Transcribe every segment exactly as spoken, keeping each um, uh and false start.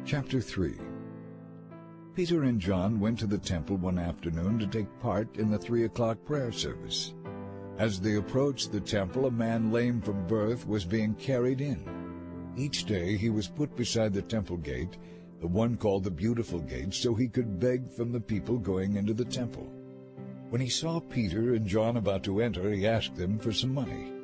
Chapter three. Peter and John went to the temple one afternoon to take part in the three o'clock prayer service. As they approached the temple, a man lame from birth was being carried in. Each day he was put beside the temple gate, the one called the Beautiful Gate, so he could beg from the people going into the temple. When he saw Peter and John about to enter, he asked them for some money.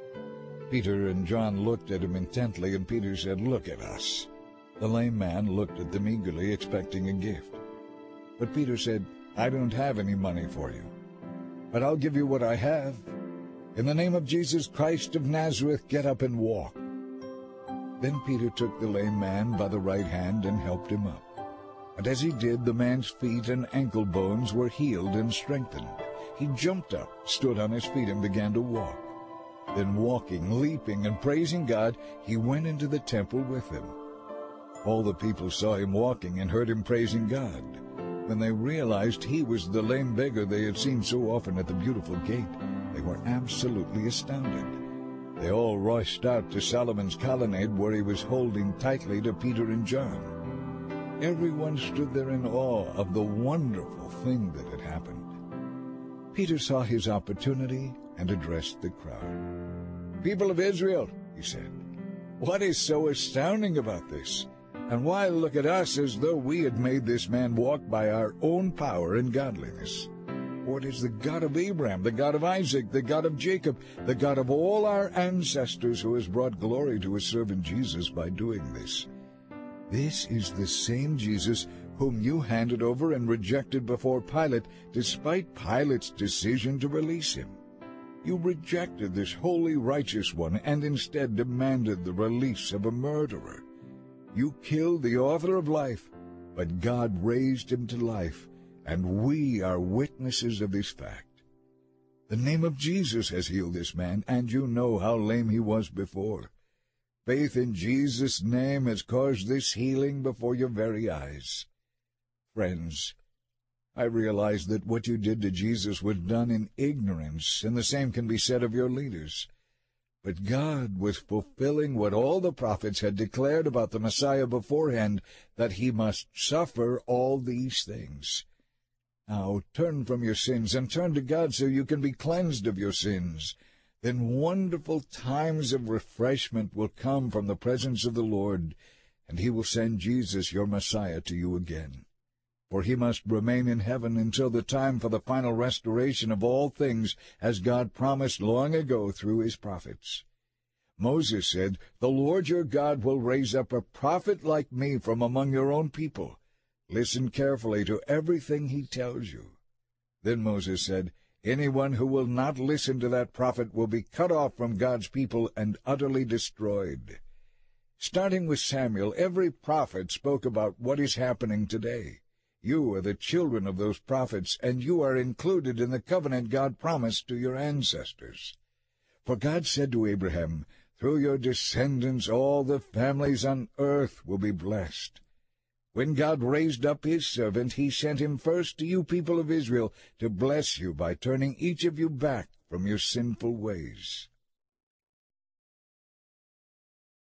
Peter and John looked at him intently, and Peter said, "Look at us." The lame man looked at them eagerly, expecting a gift. But Peter said, "I don't have any money for you, but I'll give you what I have. In the name of Jesus Christ of Nazareth, get up and walk." Then Peter took the lame man by the right hand and helped him up. And as he did, the man's feet and ankle bones were healed and strengthened. He jumped up, stood on his feet, and began to walk. Then walking, leaping, and praising God, he went into the temple with them. All the people saw him walking and heard him praising God. When they realized he was the lame beggar they had seen so often at the Beautiful Gate, they were absolutely astounded. They all rushed out to Solomon's colonnade, where he was holding tightly to Peter and John. Everyone stood there in awe of the wonderful thing that had happened. Peter saw his opportunity and addressed the crowd. "People of Israel," he said, "what is so astounding about this? And why look at us as though we had made this man walk by our own power and godliness? For it is the God of Abraham, the God of Isaac, the God of Jacob, the God of all our ancestors, who has brought glory to his servant Jesus by doing this. This is the same Jesus whom you handed over and rejected before Pilate, despite Pilate's decision to release him. You rejected this holy, righteous one and instead demanded the release of a murderer. You killed the author of life, but God raised him to life, and we are witnesses of this fact. The name of Jesus has healed this man, and you know how lame he was before. Faith in Jesus' name has caused this healing before your very eyes. Friends, I realize that what you did to Jesus was done in ignorance, and the same can be said of your leaders. But God was fulfilling what all the prophets had declared about the Messiah beforehand, that he must suffer all these things. Now turn from your sins and turn to God so you can be cleansed of your sins. Then wonderful times of refreshment will come from the presence of the Lord, and he will send Jesus, your Messiah, to you again. For he must remain in heaven until the time for the final restoration of all things, as God promised long ago through his prophets. Moses said, "The Lord your God will raise up a prophet like me from among your own people. Listen carefully to everything he tells you." Then Moses said, "Anyone who will not listen to that prophet will be cut off from God's people and utterly destroyed." Starting with Samuel, every prophet spoke about what is happening today. You are the children of those prophets, and you are included in the covenant God promised to your ancestors. For God said to Abraham, "Through your descendants all the families on earth will be blessed." When God raised up his servant, he sent him first to you people of Israel to bless you by turning each of you back from your sinful ways.